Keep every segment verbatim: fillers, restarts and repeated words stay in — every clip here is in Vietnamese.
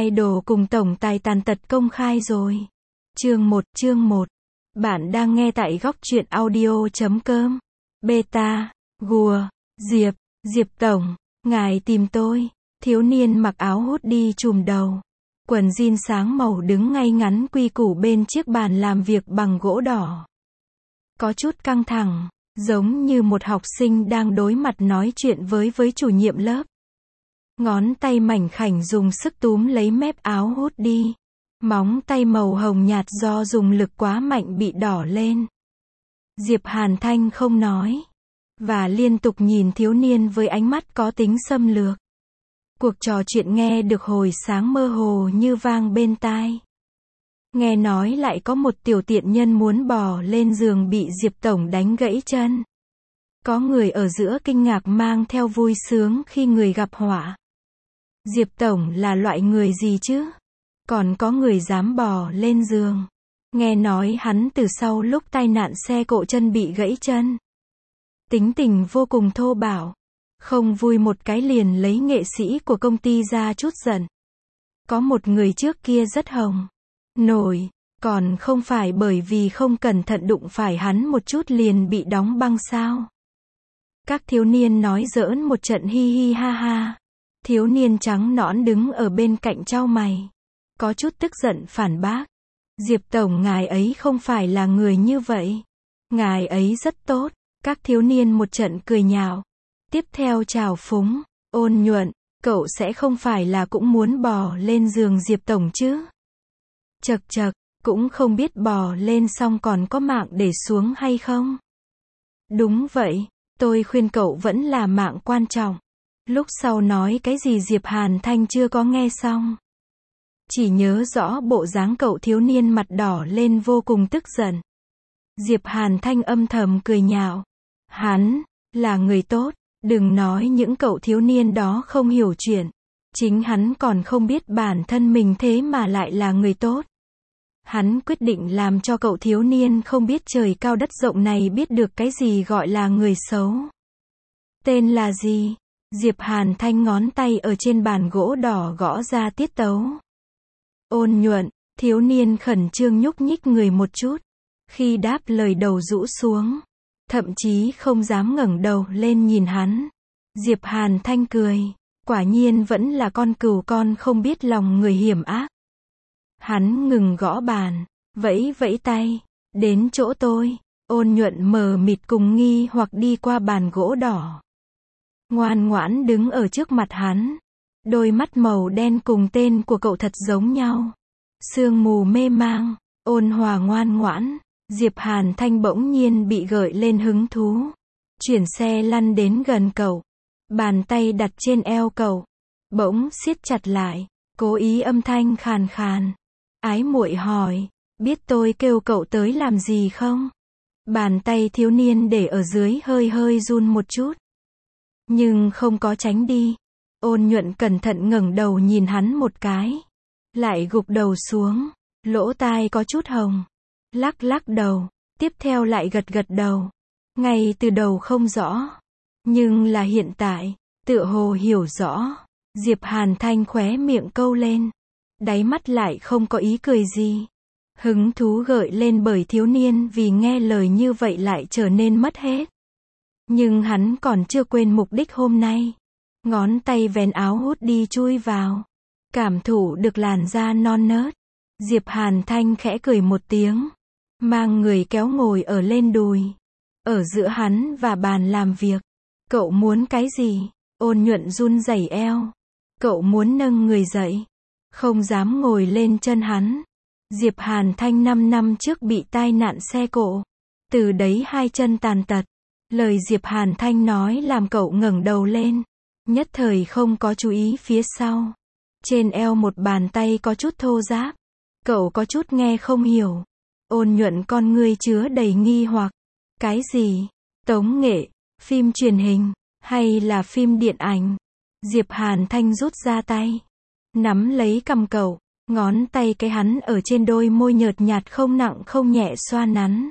Idol cùng tổng tài tàn tật công khai rồi. Chương một, chương một. Bạn đang nghe tại góc truyện audio chấm com. Beta, Gùa, Diệp, Diệp Tổng, ngài tìm tôi. Thiếu niên mặc áo hoodie trùm đầu, quần jean sáng màu đứng ngay ngắn quy củ bên chiếc bàn làm việc bằng gỗ đỏ. Có chút căng thẳng, giống như một học sinh đang đối mặt nói chuyện với với chủ nhiệm lớp. Ngón tay mảnh khảnh dùng sức túm lấy mép áo hoodie. Móng tay màu hồng nhạt do dùng lực quá mạnh bị đỏ lên. Diệp Hàn Thanh không nói, và liên tục nhìn thiếu niên với ánh mắt có tính xâm lược. Cuộc trò chuyện nghe được hồi sáng mơ hồ như vang bên tai. Nghe nói lại có một tiểu tiện nhân muốn bò lên giường bị Diệp Tổng đánh gãy chân. Có người ở giữa kinh ngạc mang theo vui sướng khi người gặp họa. Diệp Tổng là loại người gì chứ? Còn có người dám bò lên giường. Nghe nói hắn từ sau lúc tai nạn xe cộ chân bị gãy chân. Tính tình vô cùng thô bạo. Không vui một cái liền lấy nghệ sĩ của công ty ra chút giận. Có một người trước kia rất hồng nổi, còn không phải bởi vì không cẩn thận đụng phải hắn một chút liền bị đóng băng sao? Các thiếu niên nói giỡn một trận hi hi ha ha. Thiếu niên trắng nõn đứng ở bên cạnh chau mày, có chút tức giận phản bác. Diệp Tổng ngài ấy không phải là người như vậy. Ngài ấy rất tốt. Các thiếu niên một trận cười nhạo. Tiếp theo chào phúng, ôn nhuận, cậu sẽ không phải là cũng muốn bò lên giường Diệp Tổng chứ? Chật chật, cũng không biết bò lên xong còn có mạng để xuống hay không? Đúng vậy, tôi khuyên cậu vẫn là mạng quan trọng. Lúc sau nói cái gì Diệp Hàn Thanh chưa có nghe xong. Chỉ nhớ rõ bộ dáng cậu thiếu niên mặt đỏ lên vô cùng tức giận. Diệp Hàn Thanh âm thầm cười nhạo. Hắn là người tốt, đừng nói những cậu thiếu niên đó không hiểu chuyện. Chính hắn còn không biết bản thân mình thế mà lại là người tốt. Hắn quyết định làm cho cậu thiếu niên không biết trời cao đất rộng này biết được cái gì gọi là người xấu. Tên là gì? Diệp Hàn Thanh ngón tay ở trên bàn gỗ đỏ gõ ra tiết tấu. Ôn nhuận, thiếu niên khẩn trương nhúc nhích người một chút. Khi đáp lời đầu rũ xuống, thậm chí không dám ngẩng đầu lên nhìn hắn. Diệp Hàn Thanh cười, quả nhiên vẫn là con cừu con không biết lòng người hiểm ác. Hắn ngừng gõ bàn, vẫy vẫy tay, đến chỗ tôi. Ôn nhuận mờ mịt cùng nghi hoặc đi qua bàn gỗ đỏ. Ngoan ngoãn đứng ở trước mặt hắn. Đôi mắt màu đen cùng tên của cậu thật giống nhau. Sương mù mê mang, ôn hòa ngoan ngoãn. Diệp Hàn Thanh bỗng nhiên bị gợi lên hứng thú. Chuyển xe lăn đến gần cậu. Bàn tay đặt trên eo cậu. Bỗng siết chặt lại, cố ý âm thanh khàn khàn. Ái muội hỏi, biết tôi kêu cậu tới làm gì không? Bàn tay thiếu niên để ở dưới hơi hơi run một chút. Nhưng không có tránh đi. Ôn nhuận cẩn thận ngẩng đầu nhìn hắn một cái. Lại gục đầu xuống. Lỗ tai có chút hồng. Lắc lắc đầu. Tiếp theo lại gật gật đầu. Ngay từ đầu không rõ. Nhưng là hiện tại. Tựa hồ hiểu rõ. Diệp Hàn Thanh khóe miệng câu lên. Đáy mắt lại không có ý cười gì. Hứng thú gợi lên bởi thiếu niên vì nghe lời như vậy lại trở nên mất hết. Nhưng hắn còn chưa quên mục đích hôm nay. Ngón tay vén áo hoodie chui vào. Cảm thụ được làn da non nớt. Diệp Hàn Thanh khẽ cười một tiếng. Mang người kéo ngồi ở lên đùi. Ở giữa hắn và bàn làm việc. Cậu muốn cái gì? Ôn nhuận run rẩy eo. Cậu muốn nâng người dậy. Không dám ngồi lên chân hắn. Diệp Hàn Thanh năm năm trước bị tai nạn xe cộ. Từ đấy hai chân tàn tật. Lời Diệp Hàn Thanh nói làm cậu ngẩng đầu lên. Nhất thời không có chú ý phía sau. Trên eo một bàn tay có chút thô ráp. Cậu có chút nghe không hiểu. Ôn nhuận con ngươi chứa đầy nghi hoặc. Cái gì? Tống nghệ, phim truyền hình, hay là phim điện ảnh? Diệp Hàn Thanh rút ra tay. Nắm lấy cằm cậu. Ngón tay cái hắn ở trên đôi môi nhợt nhạt không nặng không nhẹ xoa nắn.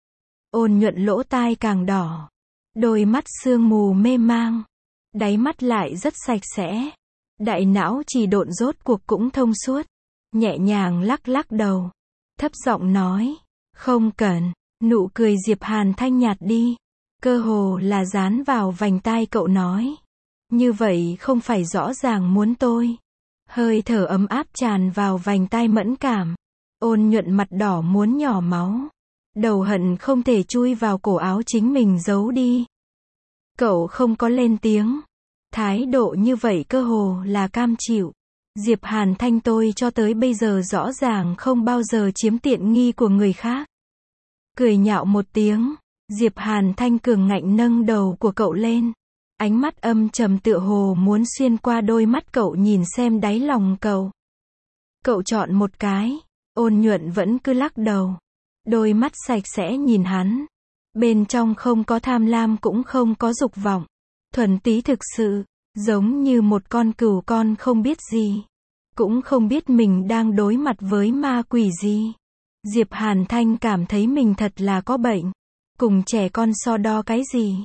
Ôn nhuận lỗ tai càng đỏ. Đôi mắt sương mù mê mang. Đáy mắt lại rất sạch sẽ. Đại não chỉ độn rốt cuộc cũng thông suốt. Nhẹ nhàng lắc lắc đầu. Thấp giọng nói. Không cần. Nụ cười Diệp Hàn Thanh nhạt đi. Cơ hồ là dán vào vành tai cậu nói. Như vậy không phải rõ ràng muốn tôi. Hơi thở ấm áp tràn vào vành tai mẫn cảm. Ôn nhuận mặt đỏ muốn nhỏ máu. Đầu hận không thể chui vào cổ áo chính mình giấu đi. Cậu không có lên tiếng. Thái độ như vậy cơ hồ là cam chịu. Diệp Hàn Thanh tôi cho tới bây giờ rõ ràng không bao giờ chiếm tiện nghi của người khác. Cười nhạo một tiếng. Diệp Hàn Thanh cường ngạnh nâng đầu của cậu lên. Ánh mắt âm trầm tựa hồ muốn xuyên qua đôi mắt cậu nhìn xem đáy lòng cậu. Cậu chọn một cái. Ôn nhuận vẫn cứ lắc đầu. Đôi mắt sạch sẽ nhìn hắn. Bên trong không có tham lam cũng không có dục vọng. Thuần túy thực sự. Giống như một con cừu con không biết gì. Cũng không biết mình đang đối mặt với ma quỷ gì. Diệp Hàn Thanh cảm thấy mình thật là có bệnh. Cùng trẻ con so đo cái gì.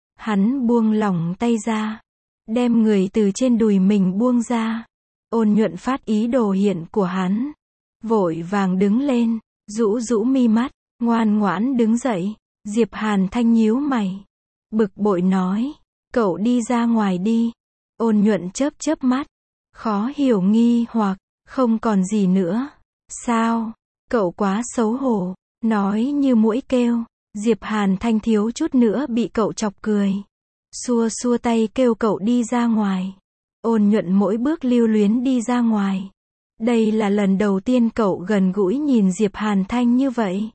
Hắn buông lỏng tay ra. Đem người từ trên đùi mình buông ra. Ôn nhuận phát ý đồ hiện của hắn. Vội vàng đứng lên. Rũ rũ mi mắt. Ngoan ngoãn đứng dậy. Diệp Hàn Thanh nhíu mày. Bực bội nói. Cậu đi ra ngoài đi. Ôn nhuận chớp chớp mắt. Khó hiểu nghi hoặc. Không còn gì nữa. Sao? Cậu quá xấu hổ. Nói như muỗi kêu. Diệp Hàn Thanh thiếu chút nữa bị cậu chọc cười. Xua xua tay kêu cậu đi ra ngoài. Ôn nhuận mỗi bước lưu luyến đi ra ngoài. Đây là lần đầu tiên cậu gần gũi nhìn Diệp Hàn Thanh như vậy.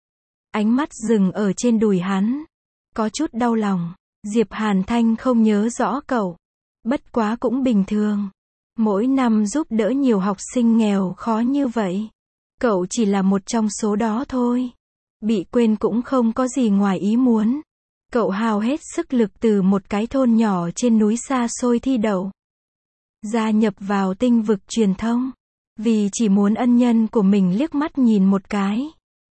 Ánh mắt dừng ở trên đùi hắn. Có chút đau lòng. Diệp Hàn Thanh không nhớ rõ cậu. Bất quá cũng bình thường. Mỗi năm giúp đỡ nhiều học sinh nghèo khó như vậy. Cậu chỉ là một trong số đó thôi. Bị quên cũng không có gì ngoài ý muốn. Cậu hao hết sức lực từ một cái thôn nhỏ trên núi xa xôi thi đậu. Gia nhập vào tinh vực truyền thông. Vì chỉ muốn ân nhân của mình liếc mắt nhìn một cái.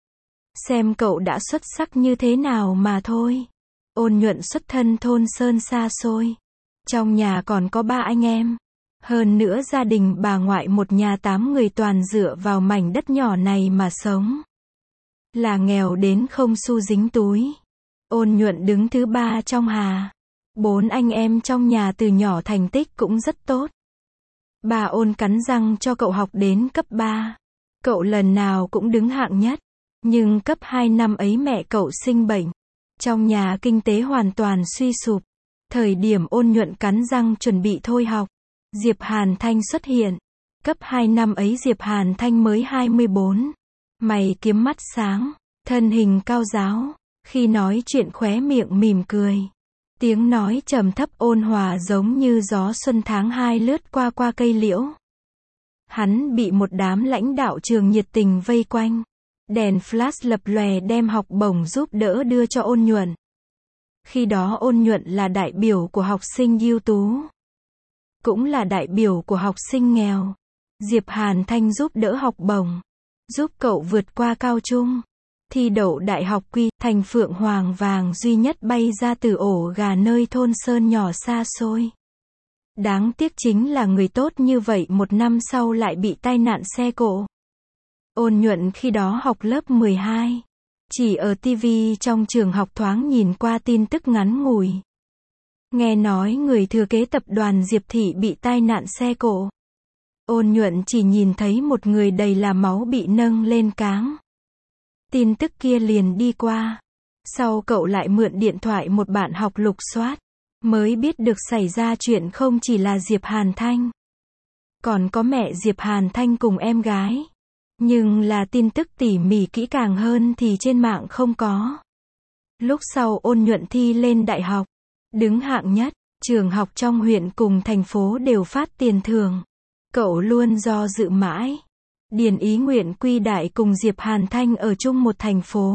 Xem cậu đã xuất sắc như thế nào mà thôi. Ôn nhuận xuất thân thôn sơn xa xôi. Trong nhà còn có ba anh em. Hơn nữa gia đình bà ngoại một nhà tám người toàn dựa vào mảnh đất nhỏ này mà sống. Là nghèo đến không xu dính túi. Ôn nhuận đứng thứ ba trong hà. Bốn anh em trong nhà từ nhỏ thành tích cũng rất tốt. Bà ôn cắn răng cho cậu học đến cấp ba. Cậu lần nào cũng đứng hạng nhất. Nhưng cấp hai năm ấy mẹ cậu sinh bệnh. Trong nhà kinh tế hoàn toàn suy sụp. Thời điểm ôn nhuận cắn răng chuẩn bị thôi học. Diệp Hàn Thanh xuất hiện. Cấp hai năm ấy Diệp Hàn Thanh mới hai mươi bốn. Mày kiếm mắt sáng. Thân hình cao ráo. Khi nói chuyện khóe miệng mỉm cười. Tiếng nói trầm thấp ôn hòa giống như gió xuân tháng hai lướt qua qua cây liễu. Hắn bị một đám lãnh đạo trường nhiệt tình vây quanh. Đèn flash lập lòe đem học bổng giúp đỡ đưa cho ôn nhuận. Khi đó ôn nhuận là đại biểu của học sinh ưu tú. Cũng là đại biểu của học sinh nghèo. Diệp Hàn Thanh giúp đỡ học bổng. Giúp cậu vượt qua cao trung. Thi đậu đại học quy, thành phượng hoàng vàng duy nhất bay ra từ ổ gà nơi thôn sơn nhỏ xa xôi. Đáng tiếc chính là người tốt như vậy một năm sau lại bị tai nạn xe cộ. Ôn nhuận khi đó học lớp mười hai. Chỉ ở ti vi trong trường học thoáng nhìn qua tin tức ngắn ngủi. Nghe nói người thừa kế tập đoàn Diệp Thị bị tai nạn xe cộ. Ôn nhuận chỉ nhìn thấy một người đầy là máu bị nâng lên cáng. Tin tức kia liền đi qua. Sau cậu lại mượn điện thoại một bạn học lục soát. Mới biết được xảy ra chuyện không chỉ là Diệp Hàn Thanh. Còn có mẹ Diệp Hàn Thanh cùng em gái. Nhưng là tin tức tỉ mỉ kỹ càng hơn thì trên mạng không có. Lúc sau ôn nhuận thi lên đại học. Đứng hạng nhất, trường học trong huyện cùng thành phố đều phát tiền thưởng. Cậu luôn do dự mãi. Điền ý nguyện quy đại cùng Diệp Hàn Thanh ở chung một thành phố.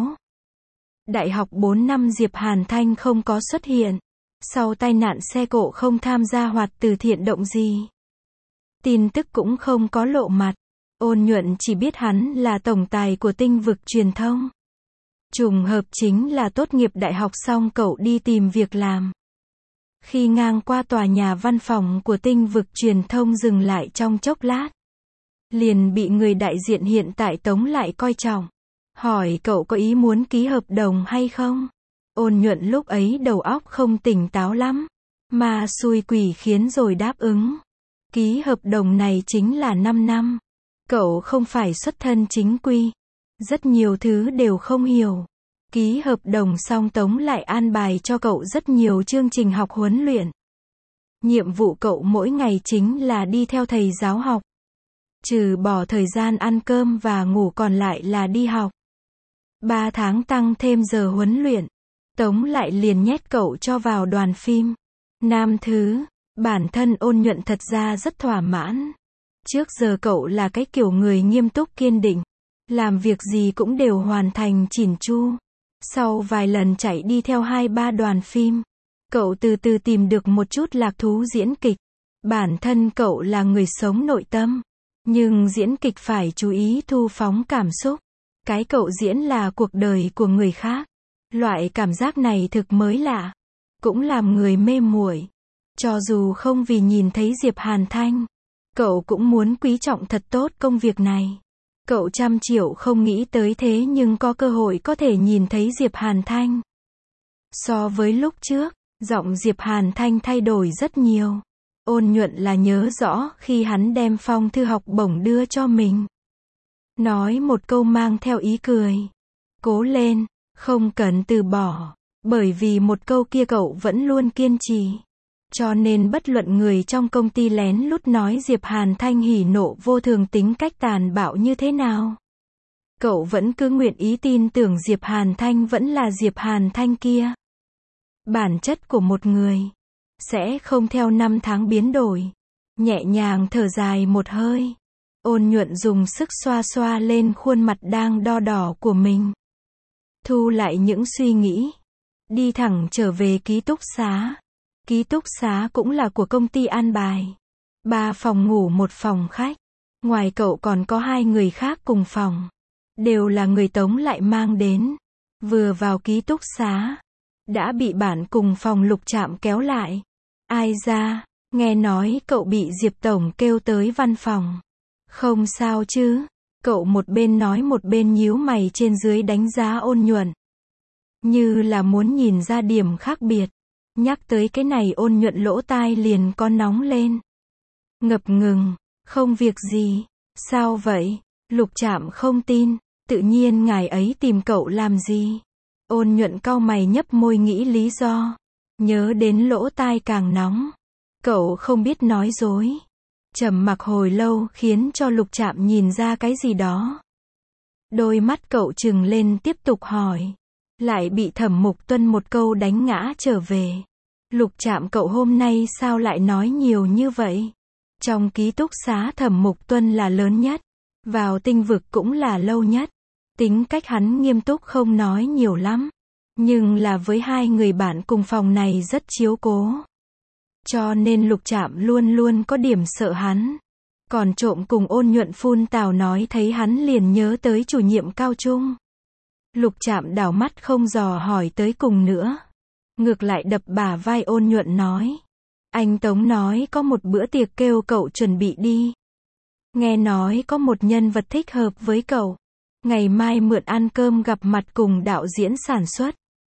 Đại học bốn năm Diệp Hàn Thanh không có xuất hiện. Sau tai nạn xe cộ không tham gia hoạt từ thiện động gì. Tin tức cũng không có lộ mặt. Ôn nhuận chỉ biết hắn là tổng tài của tinh vực truyền thông. Trùng hợp chính là tốt nghiệp đại học xong cậu đi tìm việc làm. Khi ngang qua tòa nhà văn phòng của Tinh vực truyền thông dừng lại trong chốc lát. Liền bị người đại diện hiện tại Tống lại coi trọng. Hỏi cậu có ý muốn ký hợp đồng hay không? Ôn Nhuận lúc ấy đầu óc không tỉnh táo lắm. Mà xui quỷ khiến rồi đáp ứng. Ký hợp đồng này chính là năm năm. Cậu không phải xuất thân chính quy. Rất nhiều thứ đều không hiểu. Ký hợp đồng xong Tống lại an bài cho cậu rất nhiều chương trình học huấn luyện. Nhiệm vụ cậu mỗi ngày chính là đi theo thầy giáo học. Trừ bỏ thời gian ăn cơm và ngủ còn lại là đi học. Ba tháng tăng thêm giờ huấn luyện. Tống lại liền nhét cậu cho vào đoàn phim. Nam thứ, bản thân Ôn Nhuận thật ra rất thỏa mãn. Trước giờ cậu là cái kiểu người nghiêm túc kiên định. Làm việc gì cũng đều hoàn thành chỉn chu. Sau vài lần chạy đi theo hai ba đoàn phim, cậu từ từ tìm được một chút lạc thú diễn kịch. Bản thân cậu là người sống nội tâm. Nhưng diễn kịch phải chú ý thu phóng cảm xúc. Cái cậu diễn là cuộc đời của người khác. Loại cảm giác này thực mới lạ. Cũng làm người mê muội. Cho dù không vì nhìn thấy Diệp Hàn Thanh, cậu cũng muốn quý trọng thật tốt công việc này. Cậu trăm triệu không nghĩ tới thế nhưng có cơ hội có thể nhìn thấy Diệp Hàn Thanh. So với lúc trước, giọng Diệp Hàn Thanh thay đổi rất nhiều. Ôn Nhuận là nhớ rõ khi hắn đem phong thư học bổng đưa cho mình. Nói một câu mang theo ý cười. Cố lên, không cần từ bỏ. Bởi vì một câu kia cậu vẫn luôn kiên trì. Cho nên bất luận người trong công ty lén lút nói Diệp Hàn Thanh hỉ nộ vô thường tính cách tàn bạo như thế nào. Cậu vẫn cứ nguyện ý tin tưởng Diệp Hàn Thanh vẫn là Diệp Hàn Thanh kia. Bản chất của một người sẽ không theo năm tháng biến đổi. Nhẹ nhàng thở dài một hơi. Ôn Nhuận dùng sức xoa xoa lên khuôn mặt đang đo đỏ của mình. Thu lại những suy nghĩ. Đi thẳng trở về ký túc xá. Ký túc xá cũng là của công ty an bài. Ba phòng ngủ một phòng khách. Ngoài cậu còn có hai người khác cùng phòng. Đều là người Tống lại mang đến. Vừa vào ký túc xá, đã bị bạn cùng phòng Lục Trạm kéo lại. Ai ra, nghe nói cậu bị Diệp Tổng kêu tới văn phòng. Không sao chứ? Cậu một bên nói một bên nhíu mày trên dưới đánh giá Ôn Nhuận. Như là muốn nhìn ra điểm khác biệt. Nhắc tới cái này Ôn Nhuận lỗ tai liền có nóng lên. Ngập ngừng, không việc gì. Sao vậy? Lục Trạm không tin. Tự nhiên ngài ấy tìm cậu làm gì? Ôn Nhuận cau mày nhấp môi nghĩ lý do. Nhớ đến lỗ tai càng nóng. Cậu không biết nói dối. Trầm mặc hồi lâu khiến cho Lục Trạm nhìn ra cái gì đó. Đôi mắt cậu trừng lên tiếp tục hỏi. Lại bị Thẩm Mục Tuân một câu đánh ngã trở về. Lục Trạm cậu hôm nay sao lại nói nhiều như vậy? Trong ký túc xá Thẩm Mục Tuân là lớn nhất. Vào tinh vực cũng là lâu nhất. Tính cách hắn nghiêm túc không nói nhiều lắm. Nhưng là với hai người bạn cùng phòng này rất chiếu cố. Cho nên Lục Trạm luôn luôn có điểm sợ hắn. Còn trộm cùng Ôn Nhuận phun tào nói thấy hắn liền nhớ tới chủ nhiệm cao trung. Lục Trạm đảo mắt không dò hỏi tới cùng nữa. Ngược lại đập bả vai Ôn Nhuận nói. Anh Tống nói có một bữa tiệc kêu cậu chuẩn bị đi. Nghe nói có một nhân vật thích hợp với cậu. Ngày mai mượn ăn cơm gặp mặt cùng đạo diễn sản xuất.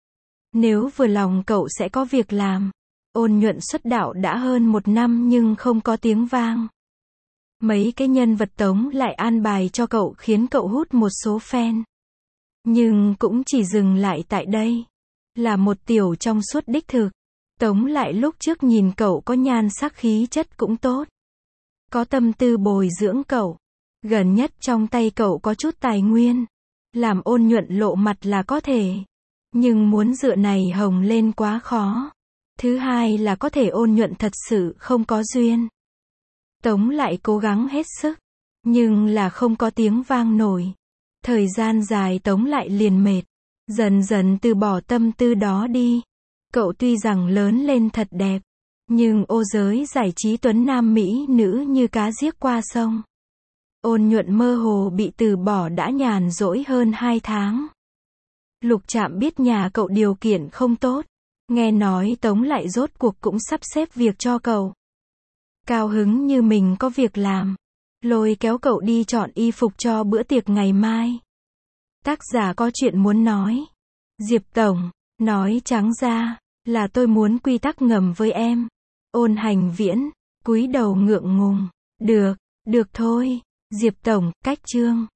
Nếu vừa lòng cậu sẽ có việc làm. Ôn Nhuận xuất đạo đã hơn một năm nhưng không có tiếng vang. Mấy cái nhân vật Tống lại an bài cho cậu khiến cậu hút một số fan. Nhưng cũng chỉ dừng lại tại đây. Là một tiểu trong suốt đích thực. Tống lại lúc trước nhìn cậu có nhan sắc khí chất cũng tốt. Có tâm tư bồi dưỡng cậu. Gần nhất trong tay cậu có chút tài nguyên. Làm Ôn Nhuận lộ mặt là có thể. Nhưng muốn dựa này hồng lên quá khó. Thứ hai là có thể Ôn Nhuận thật sự không có duyên. Tống lại cố gắng hết sức. Nhưng là không có tiếng vang nổi. Thời gian dài Tống lại liền mệt. Dần dần từ bỏ tâm tư đó đi. Cậu tuy rằng lớn lên thật đẹp. Nhưng ô giới giải trí tuấn nam mỹ nữ như cá giết qua sông. Ôn Nhuận mơ hồ bị từ bỏ đã nhàn rỗi hơn hai tháng. Lục Trạm biết nhà cậu điều kiện không tốt. Nghe nói Tống lại rốt cuộc cũng sắp xếp việc cho cậu. Cao hứng như mình có việc làm. Lôi kéo cậu đi chọn y phục cho bữa tiệc ngày mai. Tác giả có chuyện muốn nói. Diệp Tổng, nói trắng ra, là tôi muốn quy tắc ngầm với em. Ôn Hành Viễn, cúi đầu ngượng ngùng. Được, được thôi. Diệp Tổng, cách chương.